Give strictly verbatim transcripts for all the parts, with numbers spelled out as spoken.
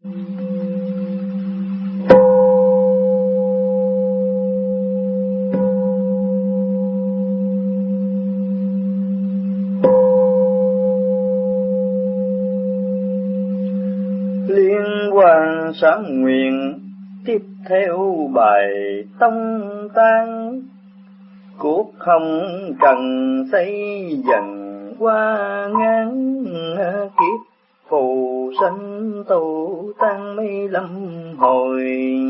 Liên quan sáng nguyện tiếp theo bài tông tan, cuộc không cần xây dần qua ngàn kiếp, phù sanh tu tăng mấy lâm hồi.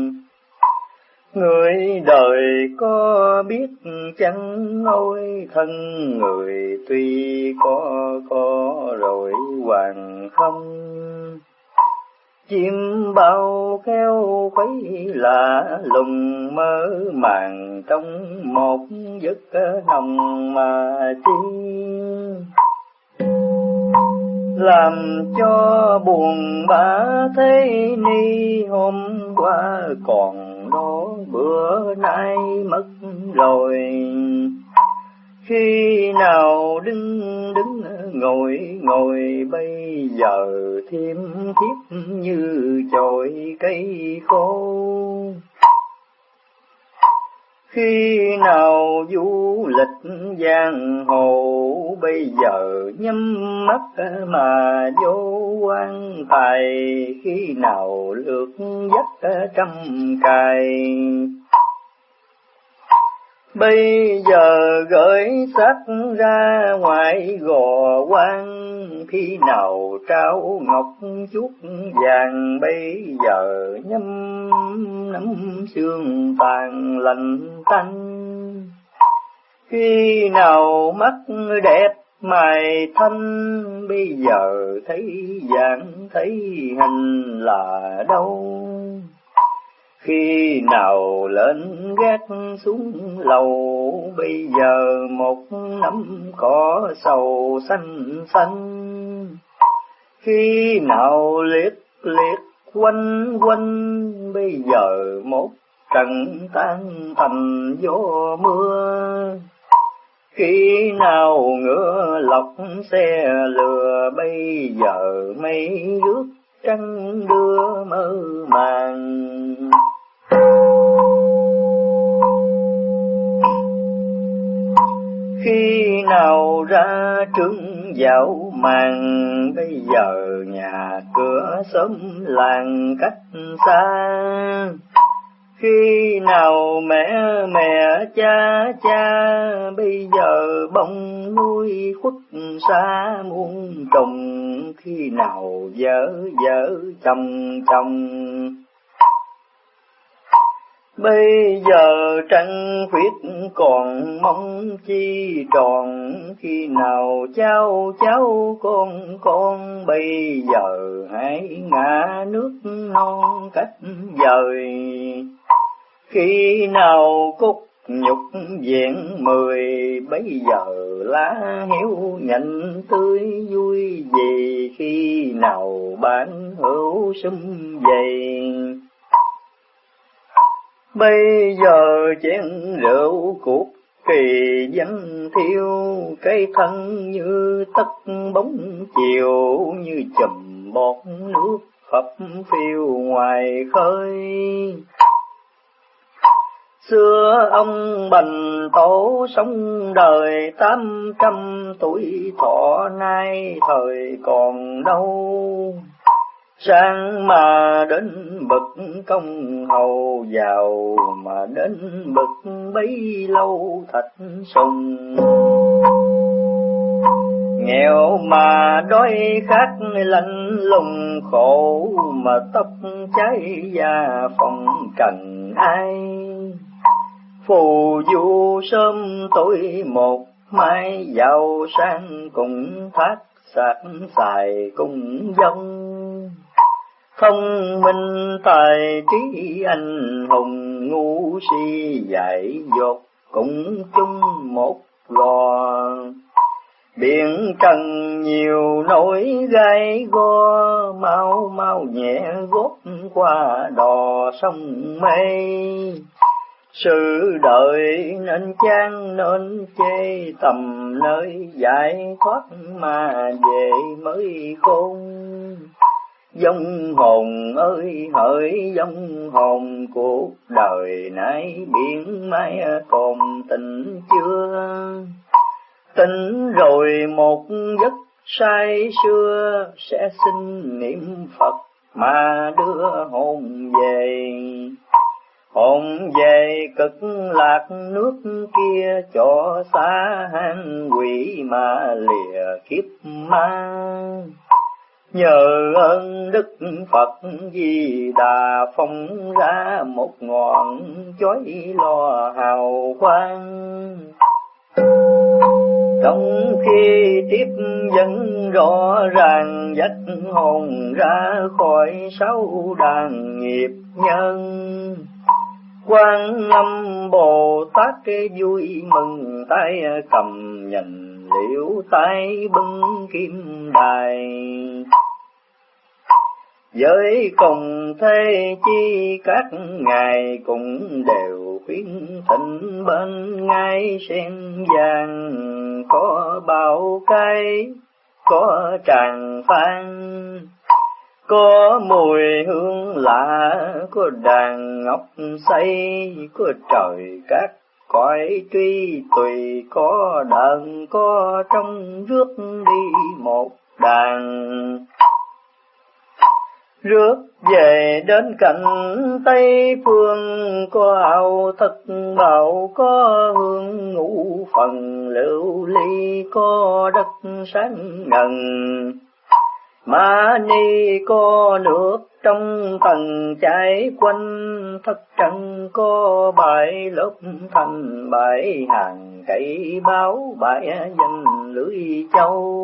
Người đời có biết chăng ôi, thân người tuy có có rồi hoàng không. Chim bao kêu quấy lạ lùng mơ màng trong một giấc nồng mà chi, làm cho buồn bã thế ni. Hôm qua còn đó bữa nay mất rồi, khi nào đứng đứng ngồi ngồi bây giờ thêm thiết như chồi cây khô. Khi nào du lịch giang hồ bây giờ nhắm mắt mà vô quan tài, khi nào lượt dắt trăm cài. Bây giờ gửi xác ra ngoài gò quan, khi nào trao ngọc chuốt vàng bây giờ nhắm nắm xương tàn lạnh tanh. Khi nào mắt đẹp mày thanh, bây giờ thấy dạng thấy hình là đâu. Khi nào lên gác xuống lầu, bây giờ một nắm cỏ sầu xanh xanh. Khi nào liệt liệt quanh quanh, bây giờ một trận tan thành gió mưa. Khi nào ngựa lọc xe lừa, bây giờ mây rước trăng đưa mơ màng. Khi nào ra trứng dạo màng, bây giờ nhà cửa xóm làng cách xa. Khi nào mẹ mẹ cha cha, bây giờ bông nuôi khuất xa muôn trùng. Khi nào vợ vợ chồng chồng, bây giờ trăng khuyết còn mong chi tròn. Khi nào cháu cháu con con, bây giờ hãy ngã nước non cách dời. Khi nào cúc nhục vẹn mười, bây giờ lá hiếu nhạnh tươi vui gì. Khi nào bán hữu sum vầy, bây giờ chén rượu cuộc kỳ văn thiêu. Cái thân như tất bóng chiều, như chùm bọt nước phập phiêu ngoài khơi. Xưa ông Bành Tổ sống đời tám trăm tuổi thọ, nay thời còn đâu. Sang mà đến bậc công hầu giàu, mà đến bậc bấy lâu thạch sùng. Nghèo mà đói khát lạnh lùng khổ, mà tóc cháy da phòng trần ai. Phù du sớm tối một, mai giàu sang cùng thác sạc xài cùng dông. Thông minh tài trí anh hùng, ngu si dại dột cũng chung một lò. Biển trần nhiều nỗi gai go, mau mau nhẹ gót qua đò sông mây. Sự đời nên chán nên chê, tầm nơi giải thoát mà về mới khôn. Vong hồn ơi hỡi vong hồn, cuộc đời nay biển mai còn tỉnh chưa? Tỉnh rồi một giấc say xưa, sẽ xin niệm Phật mà đưa hồn về. Hồn về cực lạc nước kia, cho xa hang quỷ mà lìa kiếp ma. Nhờ ơn Đức Phật Di Đà phóng ra một ngọn chói lò hào quang. Trong khi tiếp dẫn rõ ràng, dắt hồn ra khỏi sáu đàn nghiệp nhân. Quan Âm Bồ Tát vui mừng, tay cầm nhành liễu, tay bưng kim đài. Với cùng thế chi các ngài cũng đều khuyến thịnh, bên ngai sen vàng có bao cái, có tràng phan, có mùi hương lạ, có đàn ngọc xây, có trời cát cõi truy tùy, có đờn có trong rước đi một đàn. Rước về đến cạnh Tây Phương, có ao thất bảo, có hương ngũ phần lưu ly, có đất sáng ngần. Ma Ni có nước trong tầng chảy quanh, thất trần có bãi lớp thành, bãi hàng cây báo, bãi danh lưỡi châu.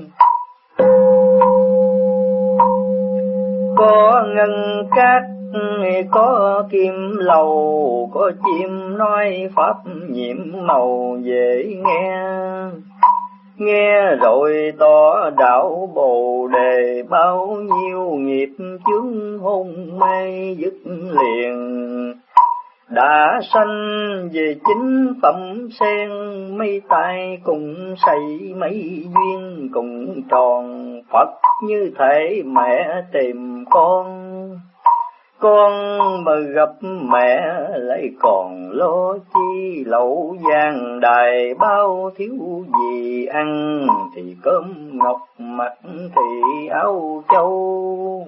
Có ngân cát, có kim lầu, có chim nói pháp nhiệm màu dễ nghe. Nghe rồi tỏ đạo Bồ Đề, bao nhiêu nghiệp chướng hôn mê dứt liền. Đã sanh về chính phẩm sen, mấy tay cùng xây mấy duyên cùng tròn. Phật như thể mẹ tìm con, con mà gặp mẹ lại còn lo chi. Lẩu vàng đài bao thiếu gì ăn, thì cơm ngọc mặc thì áo châu.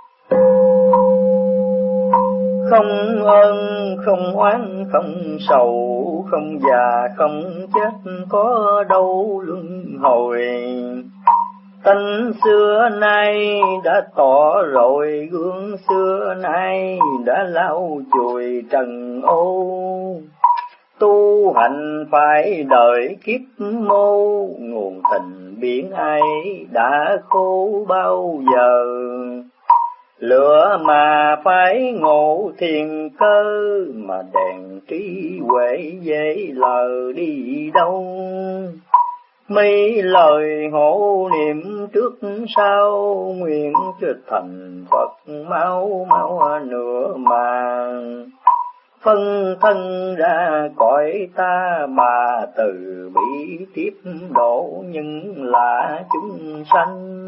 Không ơn không oán không sầu, không già không chết, có đâu luân hồi. Tánh xưa nay đã tỏ rồi, gương xưa nay đã lau chùi trần ô. Tu hành phải đợi kiếp mô, nguồn tình biển ai đã khô bao giờ. Lửa mà phải ngộ thiền cơ, mà đèn trí huệ dễ lờ đi đâu. Mấy lời hộ niệm trước sau, nguyện cho thành Phật mau mau nữa mà. Phân thân ra cõi ta bà, từ bi tiếp độ nhưng là chúng sanh.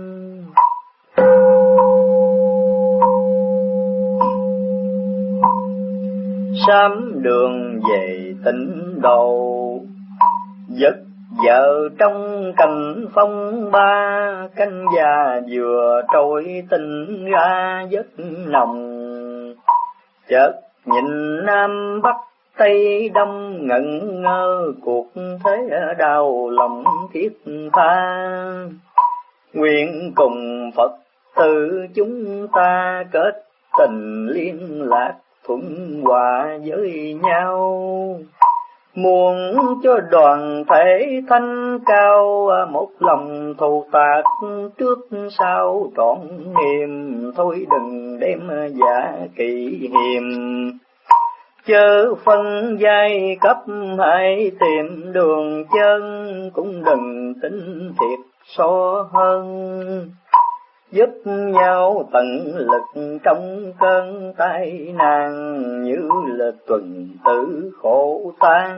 Sám đường về tịnh độ, giấc vợ trong cành phong ba. Canh già vừa trôi tình ra giấc nồng, chợt nhìn Nam Bắc Tây Đông, ngẩn ngơ cuộc thế đau lòng thiết tha. Nguyện cùng Phật tử chúng ta kết tình liên lạc, thuận hòa với nhau. Muốn cho đoàn thể thanh cao, một lòng thù tạc trước sau trọn niềm. Thôi đừng đem giả kỵ hiềm, chớ phân giai cấp hãy tìm đường chân. Cũng đừng tính thiệt so hơn, giúp nhau tận lực trong cơn tai nạn. Như là tuần tử khổ tan,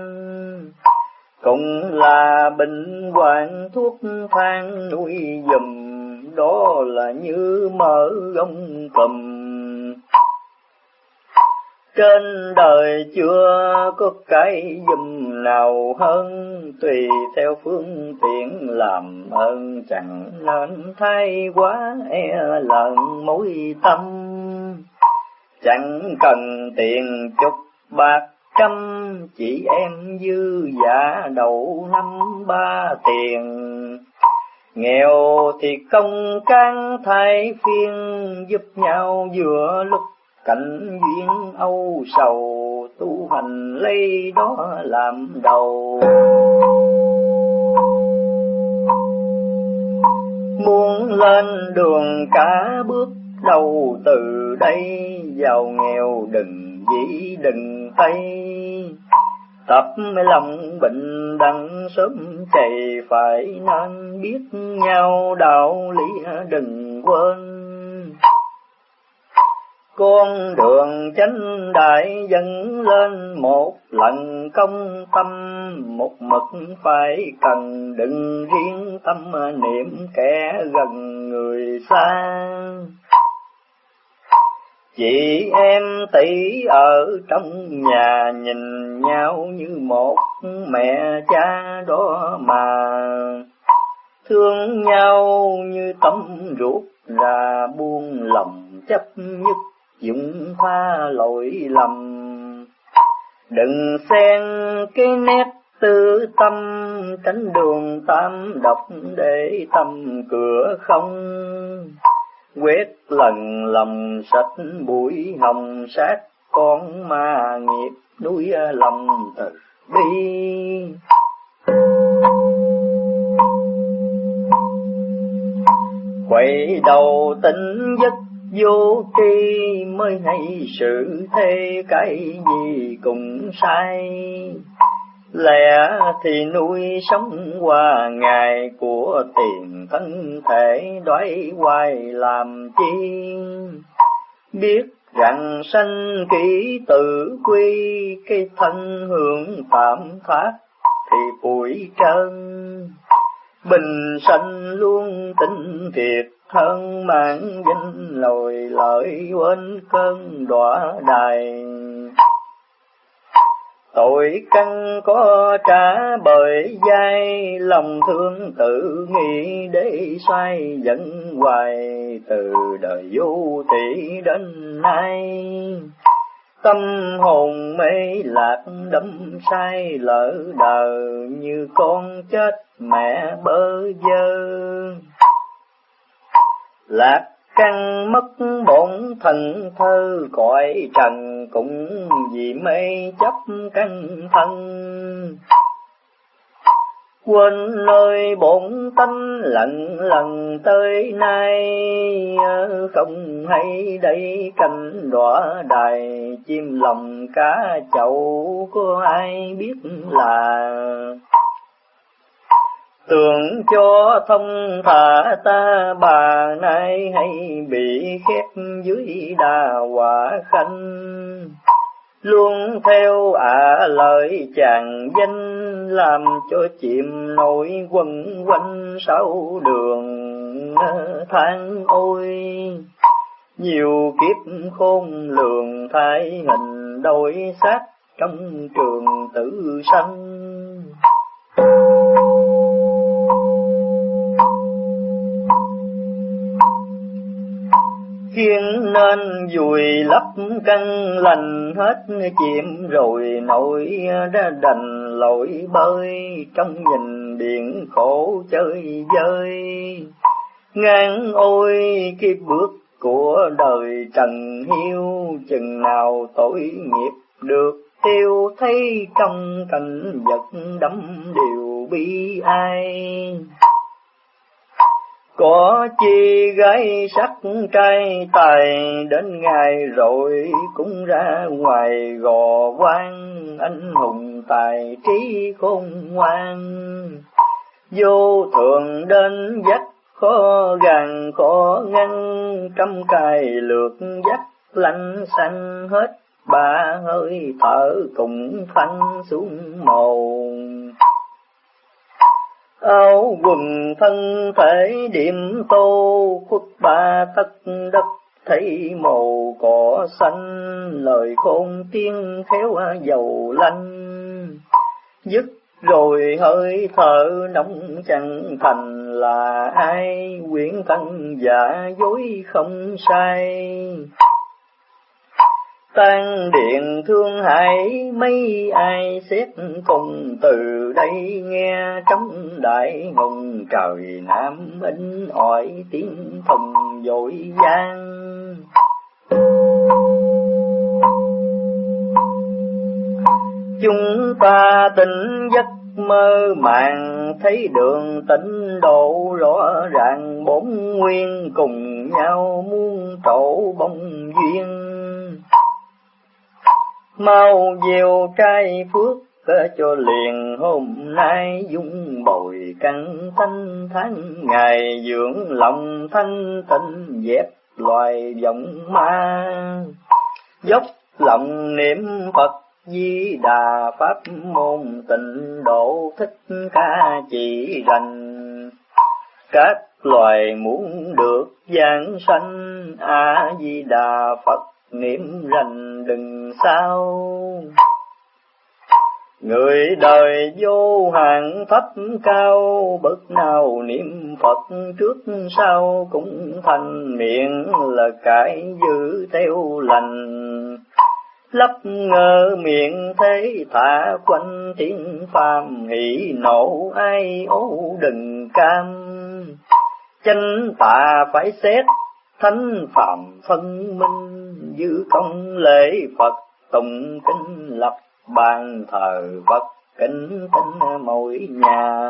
cũng là bệnh hoạn thuốc thang nuôi dùm. đó là như mỡ gông cùm. Trên đời chưa có cái dùm nào hơn, tùy theo phương tiện làm ơn, chẳng nên thay quá e lợn mối tâm. Chẳng cần tiền chục bạc trăm, chỉ em dư giả đầu năm ba tiền. Nghèo thì công can thay phiên, giúp nhau vừa lúc cảnh duyên âu sầu, tu hành lấy đó làm đầu. Muốn lên đường cả bước đầu từ đây, giàu nghèo đừng dĩ đừng tay. Tập lòng bình đẳng sớm chạy, phải nên biết nhau đạo lý đừng quên. Con đường chánh đại dẫn lên, một lần công tâm một mực phải cần, đừng riêng tâm niệm kẻ gần người xa. Chị em tỷ ở trong nhà nhìn nhau như một mẹ cha đó mà, thương nhau như tấm ruột ra, buông lòng chấp nhất dụng tha lỗi lầm. Đừng xen cái nét tư tâm, tránh đường tam độc để tâm cửa không. Quét lần lòng sạch bụi hồng sát, con ma nghiệp núi lòng từ bi. Quay đầu tỉnh giấc vô tri, mới hay sự thế cái gì cũng sai. Lẽ thì nuôi sống qua ngày, của tiền thân thể đói hoài làm chi. Biết rằng sanh kỹ tự quy, cái thân hưởng phạm pháp thì bụi trơn. Bình sanh luôn tinh thiệt hơn, mang danh lồi lợi quên cơn đọa đài. Tội căn có trả bởi dai, lòng thương tự nghĩ để xoay dẫn hoài. Từ đời vô thủy đến nay, tâm hồn mê lạc đắm say lỡ đời, như con chết mẹ bơ vơ. Lạc căn mất bổn thần thơ, cõi trần cũng vì mê chấp căn thân. Quên nơi bổn tánh lần lần tới nay, không hay đây cảnh đọa đài. Chim lòng cá chậu có ai biết là, tưởng cho thông thả ta bà nay, hay bị khép dưới đà quả khanh. Luôn theo ả à lời chàng danh, làm cho chìm nổi quẩn quanh sáu đường tháng. Ôi nhiều kiếp khôn lường, thay hình đổi xác trong trường tử sanh. Khiến nên vùi lấp căn lành hết, chìm rồi nổi đã đành lội bơi. Trong nhìn biển khổ chơi vơi, ngang ôi cái bước của đời trần hiu. Chừng nào tội nghiệp được tiêu, thấy trong cảnh vật đắm điều bi ai. Có chi gái sắc trai tài, đến ngày rồi cũng ra ngoài gò quan. Anh hùng tài trí khôn ngoan, vô thường đến dắt khó gàn khó ngăn. Trăm cài lược dắt lanh xanh hết, ba hơi thở cùng phanh xuống mồ. áo quần thân thể điểm tô, khuất ba tấc đất thấy màu cỏ xanh, lời khôn tiếng khéo dầu lanh. Dứt rồi hơi thở nóng chẳng thành là ai, quyển thân giả dối không sai. Tan điện thương hại mấy ai xét cùng, từ đây nghe trong đại hùng trời Nam in ỏi tiếng thùng dội vang. Chúng ta tỉnh giấc mơ màng, thấy đường tịnh độ rõ ràng, bốn nguyên cùng nhau muôn trổ bông duyên. Mau gieo trái phước cho liền hôm nay, dung bồi căn thanh tháng ngày, dưỡng lòng thanh tịnh dẹp loài vọng ma. Dốc lòng niệm Phật Di Đà, pháp môn tịnh độ thích ca chỉ rành. Các loài muốn được giảng sanh, A Di Đà Phật niệm rành đừng sao. Người đời vô hạn thấp cao, bậc nào niệm Phật trước sau cũng thành, miệng là cải giữ theo lành. Lấp ngơ miệng thế thả quanh tiếng phàm, hỷ nộ ai ố đừng cam. Chánh tà phải xét thánh phạm phân minh, giữ công lễ Phật tụng kinh lập bàn thờ Phật kính kính mỗi nhà.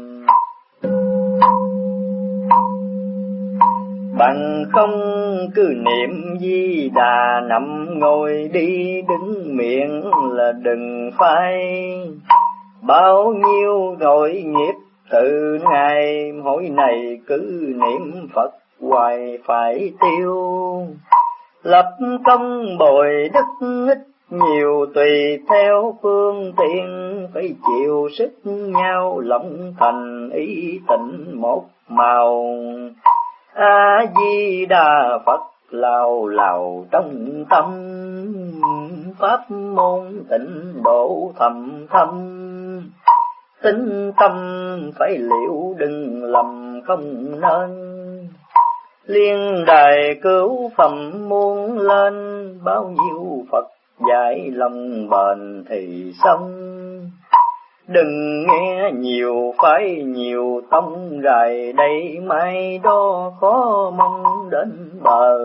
Bằng không cứ niệm Di Đà, nằm ngồi đi đứng miệng là đừng phai. Bao nhiêu tội nghiệp từ ngày mỗi này, cứ niệm Phật hoài phải tiêu. Lập công bồi đức ít nhiều, tùy theo phương tiện, phải chịu sức nhau lòng thành ý tịnh một màu. A Di Đà Phật lào lào trong tâm, pháp môn tịnh độ thầm thâm. Tính tâm phải liệu đừng lầm không nên, liên đài cứu phẩm muôn lên. Bao nhiêu Phật dạy lòng bền thì xong, đừng nghe nhiều phải nhiều tông rài, đây mai đó khó mong đến bờ.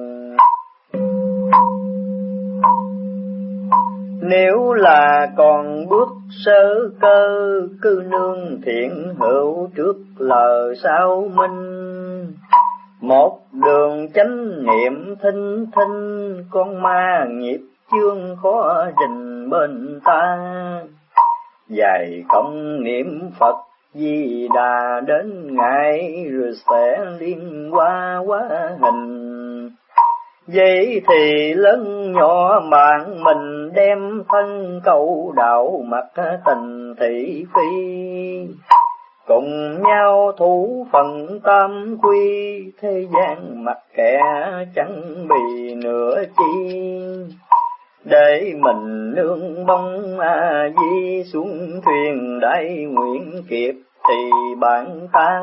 Nếu là còn bước sơ cơ, cứ nương thiện hữu trước lờ sao minh. Một đường chánh niệm thinh thinh, con ma nghiệp chương khó rình bên ta. Dạy công niệm Phật Di Đà đến ngày, rồi sẽ liên qua quá hình. Vậy thì lớn nhỏ bạn mình đem thân cầu đạo, mặt tình thị phi. Cùng nhau thủ phần tam quy, thế gian mặt kẻ chẳng bì nửa chi. Để mình nương bóng A Di xuống thuyền đại nguyện kiếp, thì bạn ta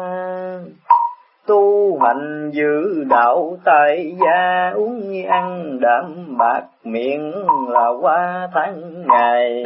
tu hành giữ đạo tại gia, uống ăn đạm bạc miệng là qua tháng ngày.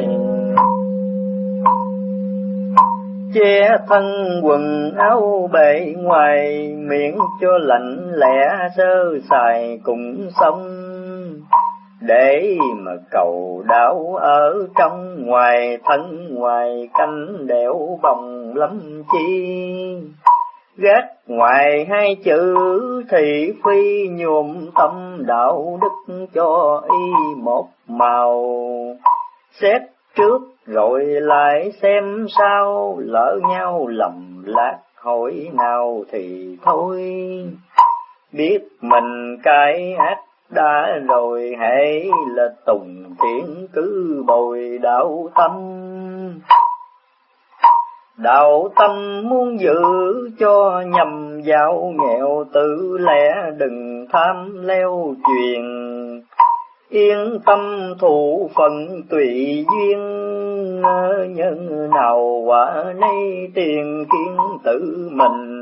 Che thân quần áo bề ngoài, miệng cho lạnh lẽ sơ sài cùng sống. Để mà cầu đạo ở trong ngoài, thân ngoài canh đẽo bồng lắm chi. Gác ngoài hai chữ thị phi, nhuộm tâm đạo đức cho y một màu. Xét trước rồi lại xem sao, lỡ nhau lầm lạc hỏi nào thì thôi. Biết mình cái ác đã rồi, hãy là tùng thiện cứ bồi đạo tâm. đạo tâm muốn giữ cho nhầm vào nghèo tự lẽ, đừng tham leo truyền. Yên tâm thụ phận tùy duyên, nhân nào quả nay tiền kiến tự mình.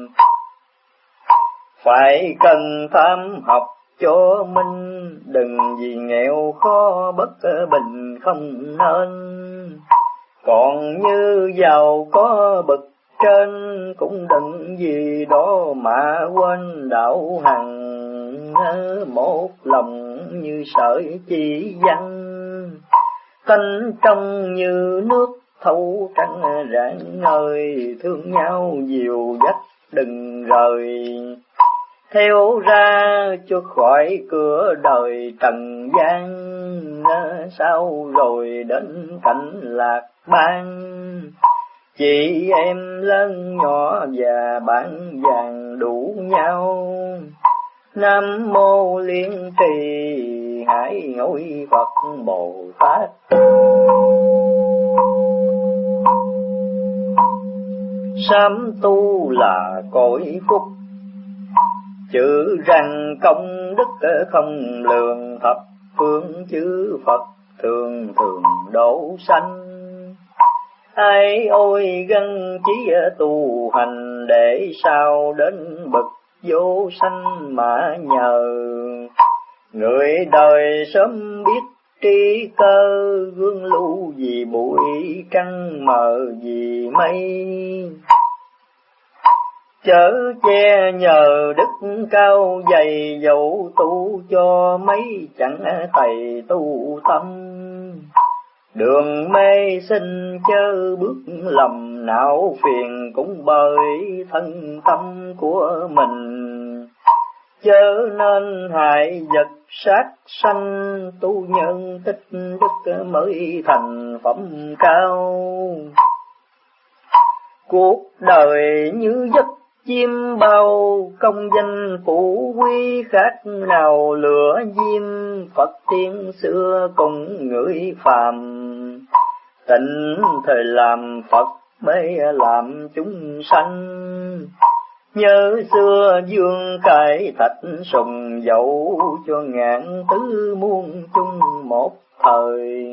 Phải cần tham học cho minh, đừng vì nghèo khó bất bình không nên. Còn như giàu có bậc trên, cũng đừng vì đó mà quên đạo hằng. Một lòng như sợi chỉ văn, tánh trong như nước thấu trắng rạng ngời. Thương nhau dìu dắt đừng rời, theo ra cho khỏi cửa đời trần gian. Sau rồi đến cảnh lạc ban, chị em lớn nhỏ và bạn vàng đủ nhau. Nam mô Liên Trì Hải Ngôi Phật Bồ Tát. Sám tu là cội phúc, chữ rằng công đức không lường. Thập phương chư Phật thường thường độ sanh. Ai ôi gân chí tu hành, để sao đến bậc vô sanh mà nhờ. Người đời sớm biết trí cơ, gương lưu vì bụi trăng mờ vì mây. Chở che nhờ đức cao dày, dẫu tu cho mấy chẳng tày tu tâm. Đường mê sinh chớ bước lầm, não phiền cũng bởi thân tâm của mình. Chớ nên hại vật sát sanh, tu nhân tích đức mới thành phẩm cao. Cuộc đời như giấc chim bao, công danh phủ quý khác nào lửa diêm. Phật tiên xưa cùng người phàm, tịnh thời làm Phật mới làm chúng sanh. Nhớ xưa dương cải thạch sùng, dẫu cho ngàn tứ muôn chung một thời.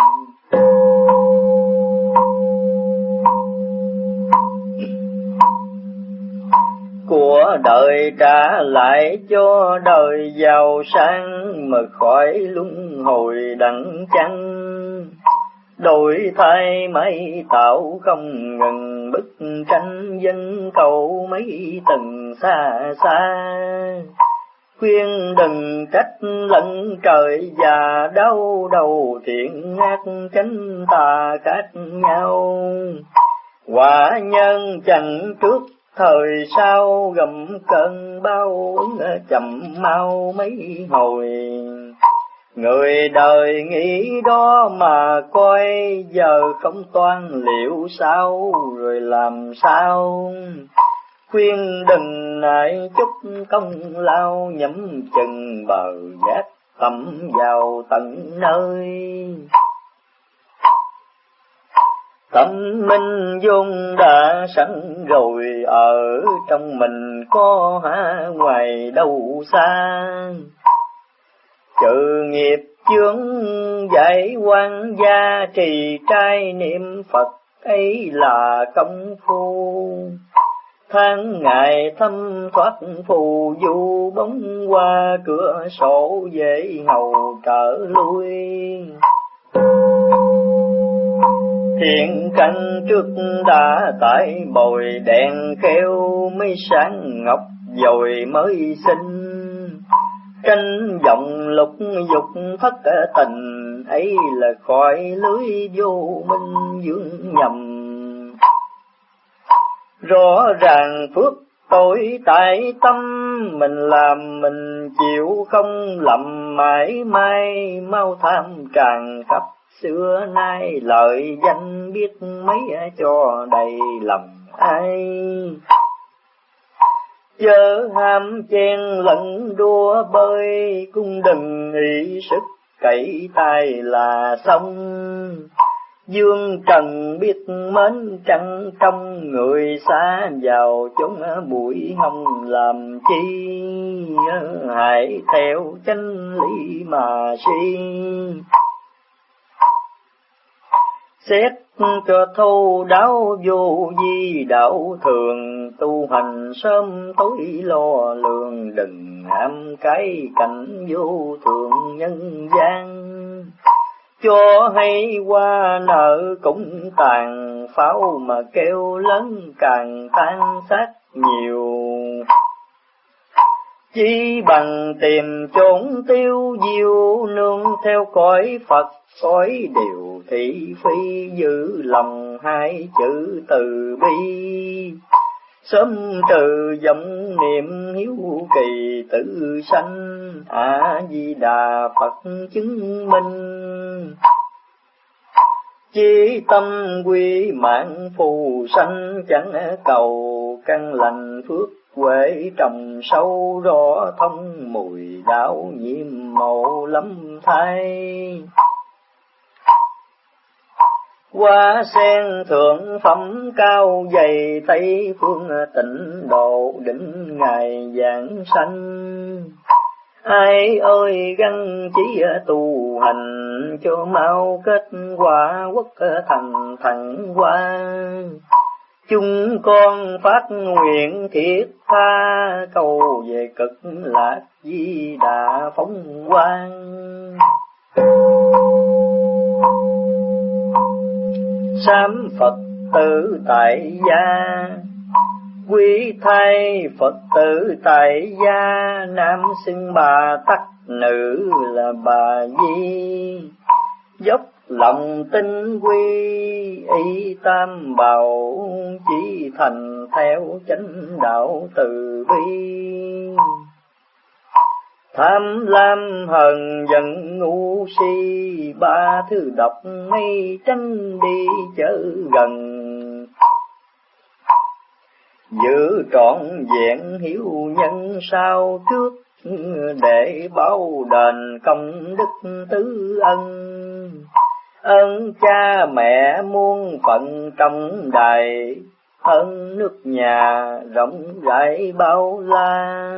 Của đời trả lại cho đời giàu sang, mà khỏi luân hồi đặng chăng. Đổi thay mấy tạo không ngừng, bức tranh dân cầu mấy tầng xa xa. Khuyên đừng trách lẫn trời và đau đầu, thiện ác tránh tà khác nhau. Quả nhân chẳng trước thời sau, gầm cơn bao ứng chậm mau mấy hồi. Người đời nghĩ đó mà coi, giờ không toan liệu sao rồi làm sao. Khuyên đừng nại chút công lao, nhắm chừng bờ giác tầm vào tận nơi. Tâm minh vốn đã sẵn rồi, ở trong mình có há ngoài đâu xa. Trừ nghiệp chướng giải quan gia, trì trai niệm Phật ấy là công phu. Tháng ngày thâm thoát phù du, bóng qua cửa sổ dễ hầu trở lui. Thiện căn trước đã tải bồi, đèn kheo mấy sáng ngọc dồi mới sinh. Tranh vọng lục dục thất tình, ấy là khỏi lưới vô minh dưỡng nhầm. Rõ ràng phước tội tại tâm, mình làm mình chịu không lầm mãi may. Mau tham tràn khắp xưa nay, lợi danh biết mấy cho đầy lầm ai. Chớ ham chen lẫn đua bơi, cũng đừng nghĩ sức cậy tay là xong. Dương trần biết mến trăng trong, người xa vào chốn bụi hồng làm chi, hãy theo chân lý mà suy. Xét cho thâu đáo vô vi đạo thường, tu hành sớm tối lo lường, đừng ham cái cảnh vô thường nhân gian. Cho hay qua nợ cũng tàn, pháo mà kêu lớn càng tan xác nhiều. Chỉ bằng tìm chốn tiêu diêu, nương theo cõi Phật cõi điều thị phi, giữ lòng hai chữ từ bi. Sớm trừ vọng niệm hiếu kỳ tự sanh, A Di Đà Phật chứng minh. Chí tâm quy mạng phù sanh, chẳng cầu căn lành phước huệ trồng sâu, rõ thông mùi đạo nhiệm màu lắm thay. Hoa sen thượng phẩm cao dày, Tây phương tịnh độ đỉnh ngày giảng sanh. Ai ơi gắng chỉ tu hành, cho mau kết quả quốc thành thăng hoa. Chúng con phát nguyện thiết tha, cầu về cực lạc Di Đà phóng quang. Sám Phật tử tại gia, quý thay Phật tử tại gia. Nam xưng bà tắc, nữ là bà Di. Dốc lòng tinh quy y tam bảo, chỉ thành theo chánh đạo từ bi. Tham lam hờn giận ngu si, ba thứ độc mây tránh đi chớ gần. Giữ trọn vẹn hiếu nhân sau trước, để báo đền công đức tứ ân. Ơn cha mẹ muôn phận trong đài, ơn nước nhà rộng rãi bao la.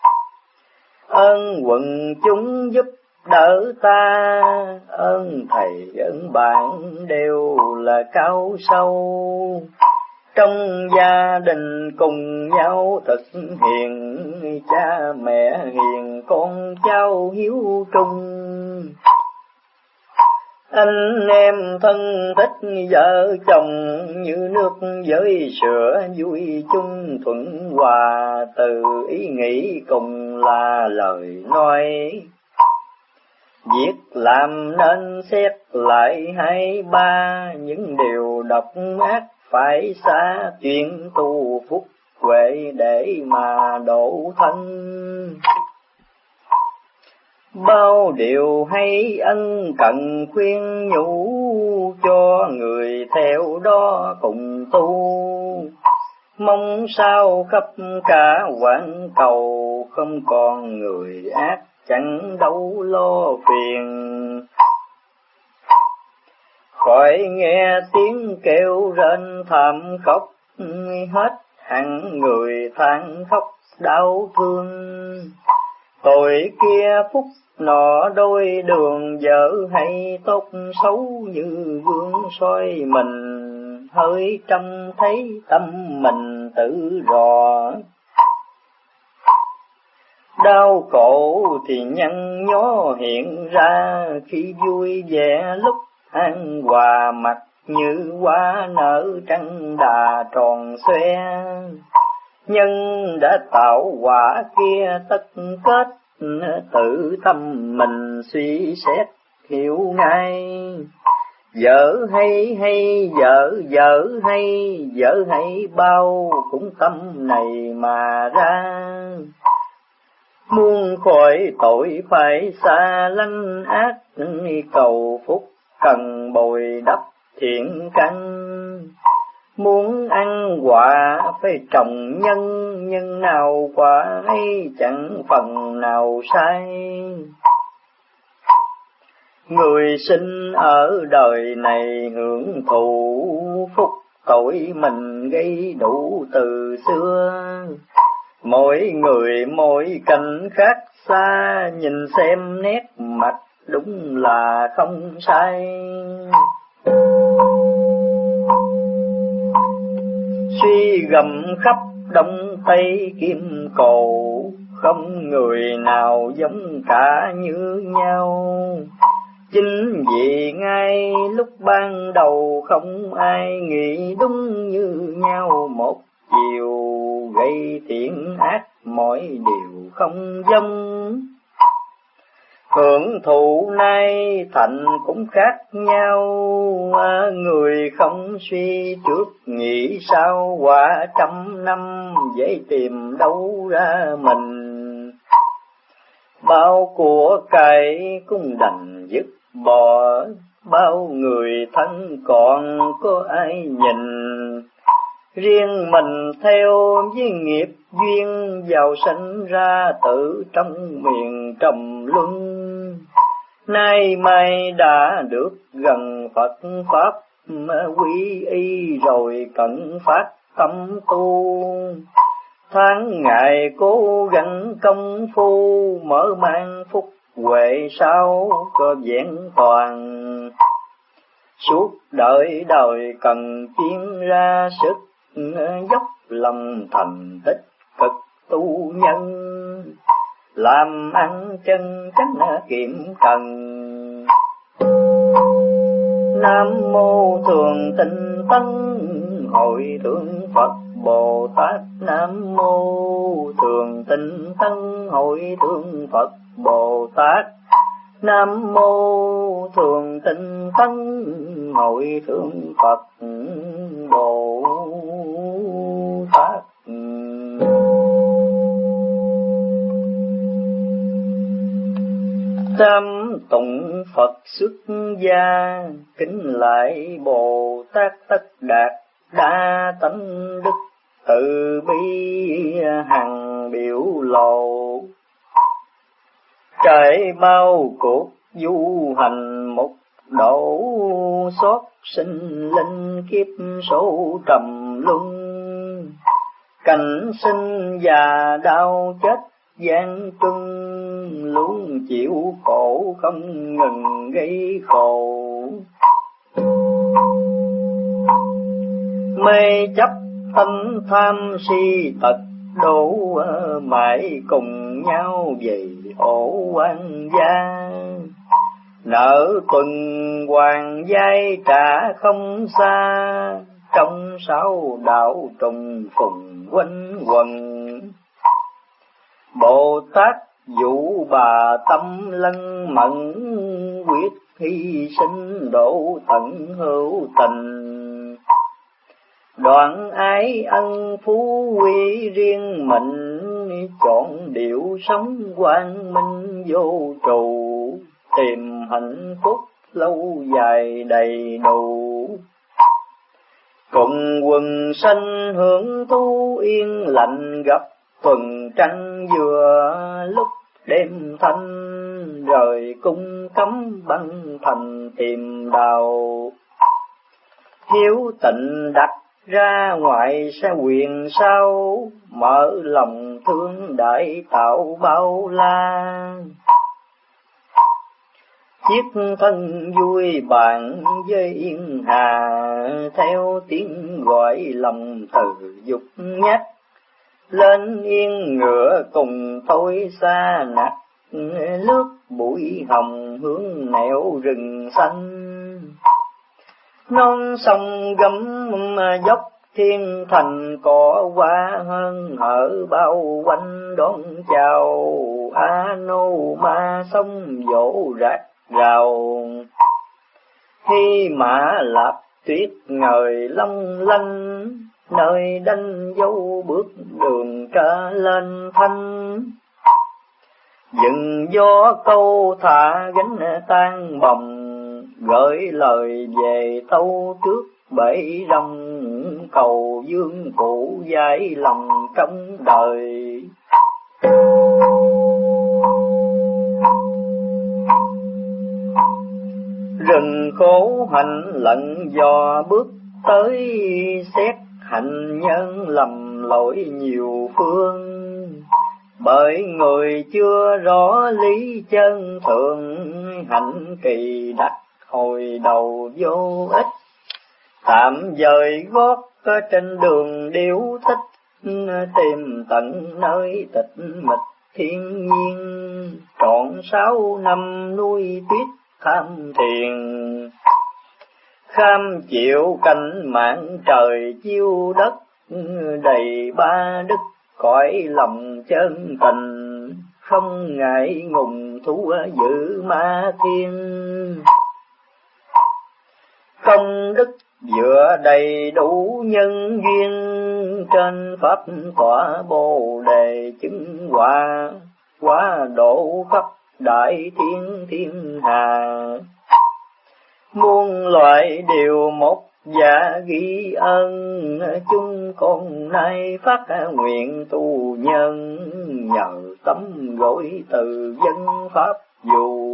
Ơn quần chúng giúp đỡ ta, ơn thầy ơn bạn đều là cao sâu. Trong gia đình cùng nhau thực hiện, cha mẹ hiền con cháu hiếu trung. Anh em thân thích vợ chồng, như nước với sữa vui chung thuận hòa. Từ ý nghĩ cùng là lời nói, việc làm nên xét lại hai ba. Những điều độc ác phải xa, chuyện tu phúc huệ để mà độ thân. Bao điều hay ân cần khuyên nhủ, cho người theo đó cùng tu. Mong sao khắp cả quảng cầu, không còn người ác chẳng đâu lo phiền. Khỏi nghe tiếng kêu rên thảm khóc, hết hẳn người than khóc đau thương. Tội kia phúc nọ đôi đường, dở hay tốt xấu như gương soi mình. Hơi trông thấy tâm mình tự rõ, đau khổ thì nhăn nhó hiện ra. Khi vui vẻ lúc an hòa, mặt như hoa nở trăng đà tròn xoe. Nhân đã tạo quả kia tất kết, tự tâm mình suy xét hiểu ngay. Vợ hay hay vợ vợ hay vợ hay bao, cũng tâm này mà ra. Muốn khỏi tội phải xa lánh ác, cầu phúc cần bồi đắp thiện căn. Muốn ăn quả phải trồng nhân, nhân nào quả ấy chẳng phần nào sai. Người sinh ở đời này hưởng thụ phúc tội mình gây đủ từ xưa. Mỗi người mỗi cảnh khác xa, nhìn xem nét mặt đúng là không sai. Suy gầm khắp đông tây kim cổ, không người nào giống cả như nhau. Chính vì ngay lúc ban đầu không ai nghĩ đúng như nhau, một chiều gây thiện ác mỗi điều không giống. Hưởng thụ nay thành cũng khác nhau, người không suy trước nghĩ sau, quả trăm năm dễ tìm đâu ra mình. Bao của cải cũng đành dứt bỏ, bao người thân còn có ai nhìn. Riêng mình theo với nghiệp duyên, giàu sanh ra tự trong miền trầm luân. Nay mai đã được gần Phật Pháp quy y rồi, cần phát tâm tu. Tháng ngày cố gắng công phu, mở mang phúc huệ sao có vẹn toàn. Suốt đời đời cần chuyên ra sức, dốc lòng thành tích cực tu nhân. Làm ăn chân chánh kiệm cần. Nam mô Thường Tinh Tấn Hội Thượng Phật Bồ Tát. Nam mô Thường Tinh Tấn Hội Thượng Phật Bồ Tát. Nam mô Thường Tinh Tấn Hội Thượng Phật Bồ Tát. Tam tụng Phật xuất gia, kính lại Bồ Tát tất đạt đa tánh đức, từ bi hằng biểu lộ. Trải bao cuộc du hành một độ, xót sinh linh kiếp số trầm luân. Cảnh sinh già đau chết gian truân, luôn chịu khổ không ngừng gây khổ. Mê chấp tâm tham si tật đổ, mãi cùng nhau về ổ quan gia. Nợ tuần hoàng giai trả không xa, trong sáu đạo trùng phùng quanh quần. Bồ Tát dụ bà tâm lân mẫn, quyết hy sinh độ tận hữu tình. Đoạn ái ân phú quý riêng mình, chọn điệu sống quang minh vô trụ. Tìm hạnh phúc lâu dài đầy đủ, cùng quần sanh hưởng thú yên lành. Gặp tuần trăng vừa lúc đêm thanh, rời cung cấm băng thành tìm đào. Hiếu tịnh đặt ra ngoại xa quyền sao, mở lòng thương đại tạo bao la. Chiếc thân vui bạn với yên hà, theo tiếng gọi lòng từ dục nhắc. Lên yên ngựa cùng tôi xa nặc, lướt bụi hồng hướng nẻo rừng xanh. Non sông gấm dốc thiên thành, cỏ hoa hơn hở bao quanh đón chào. A nô ma sông vỗ rạc rào, Hy Mã Lạp tuyết ngời long lanh. Nơi đánh dấu bước đường trở lên thanh. Dừng gió câu thả gánh tan bồng, gửi lời về tâu trước bể rong. Cầu dương phụ giải lòng trong đời. Rừng khổ hạnh lận dò bước tới, xét hạnh nhân lầm lỗi nhiều phương. Bởi người chưa rõ lý chân thượng, hạnh kỳ đắc hồi đầu vô ích. Tạm dời gót trên đường điếu thích, tìm tận nơi tịch mịch thiên nhiên. Trọn sáu năm nuôi tuyết tham thiền, kham chịu cảnh mạng trời chiêu đất. Đầy ba đức cõi lòng chân tình, không ngại ngùng thú giữ ma thiên. Công đức dựa đầy đủ nhân duyên, trên pháp tọa bồ đề chứng quả. Quá độ khắp đại thiên thiên hà, muôn loại đều một dạ ghi ân. Chúng con nay phát nguyện tu nhân, nhờ tấm gối từ dân pháp dù.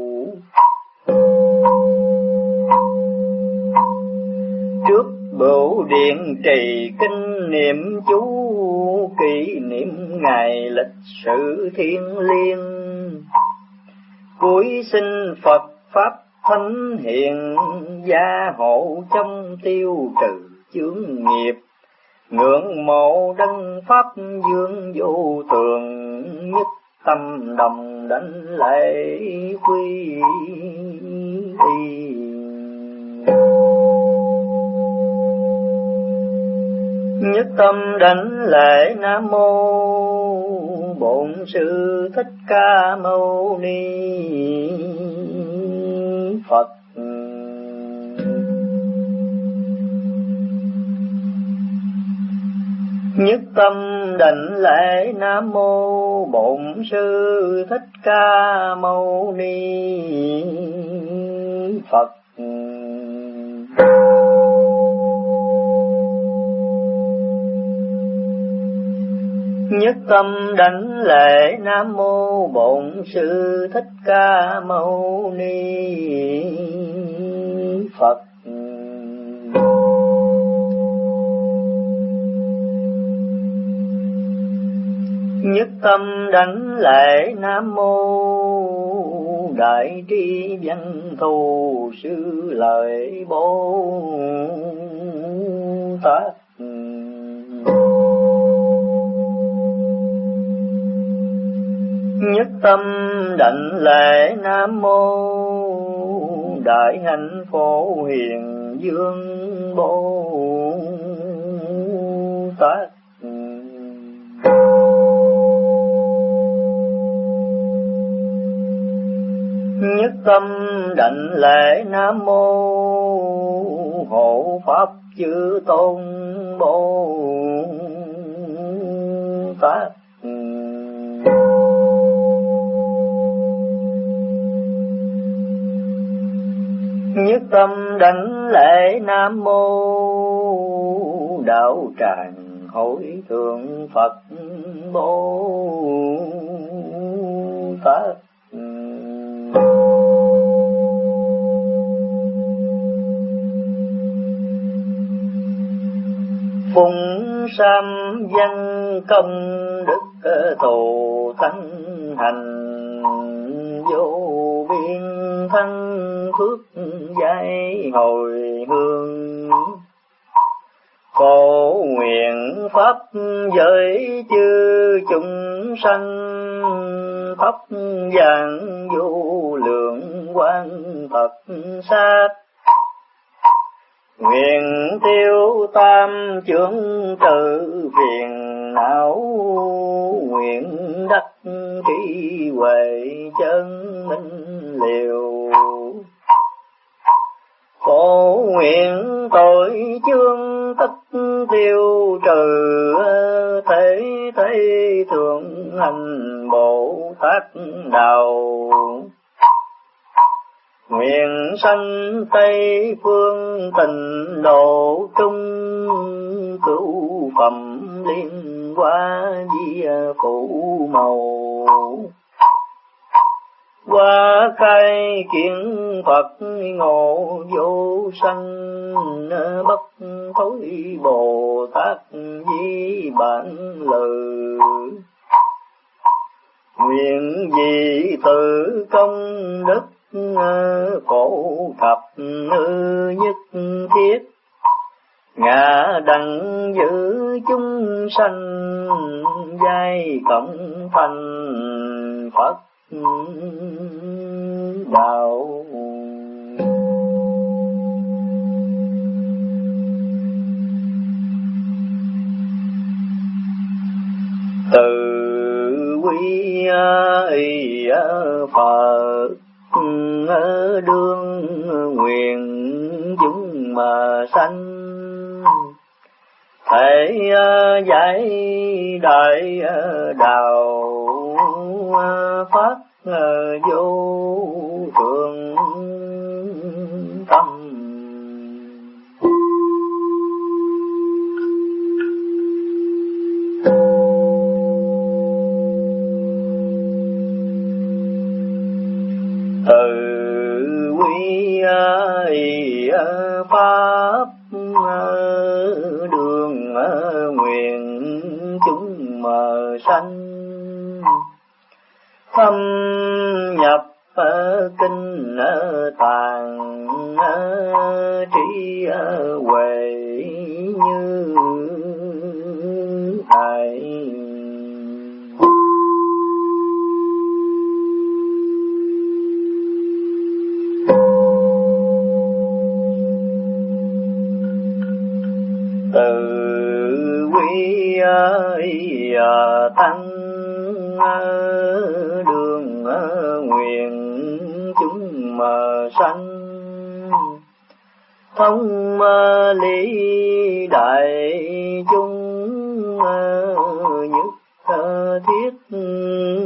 Trước bửu điện trì kinh niệm chú, kỷ niệm ngày lịch sử thiêng liêng. Cuối sinh Phật pháp thánh hiền, gia hộ trong tiêu trừ chướng nghiệp. Ngưỡng mộ đấng pháp dương vô thường, nhất tâm đồng đánh lễ quy y. Nhất tâm đảnh lễ Nam mô Bổn Sư Thích Ca Mâu Ni Phật. Nhất tâm đảnh lễ Nam mô Bổn Sư Thích Ca Mâu Ni Phật. Nhất tâm đảnh lễ Nam mô Bổn Sư Thích Ca Mâu Ni Phật. Nhất tâm đảnh lễ Nam mô Đại Tri Văn Thù Sư Lợi Bồ Tát. Nhất tâm đảnh lễ Nam mô Đại Hạnh Phổ Hiền Dương Bồ Tát. Nhất tâm đảnh lễ Nam mô Hộ Pháp Chư Tôn Bồ Tát. Nhất tâm đảnh lễ Nam mô Đạo Tràng Hội Thượng Phật Bồ Tát. Phụng sam văn công đức thù thắng hành, vô biên thân phước giải hồi hương. Phổ nguyện pháp giới chư chúng sanh, pháp vàng vô lượng quang Phật sát. Nguyện tiêu tam chướng trừ phiền não, nguyện đắc trí huệ chân minh liều. Phổ nguyện tội chương tất tiêu trừ, thế thế thượng hành Bồ Tát đạo. Nguyện sanh Tây phương tịnh độ trung, cứu phẩm liên hoa di phụ màu. qua khai kiến Phật ngộ vô sanh, bất thối Bồ Tát di bản lự. Nguyện vì tự công đức phổ cập nhất thiết, ngã đặng giữ chúng sanh giai cộng thành Phật đạo. Từ quy y Phật đương nguyện chúng mà sanh, thể giải đại đạo pháp vô thượng tâm. Từ quy y pháp đường nguyện chúng mà sanh, thâm nhập kinh tạng trí huệ như hải. Từ quy y tăng đường nguyện chúng mà sanh, thông lý đại chúng nhất thiết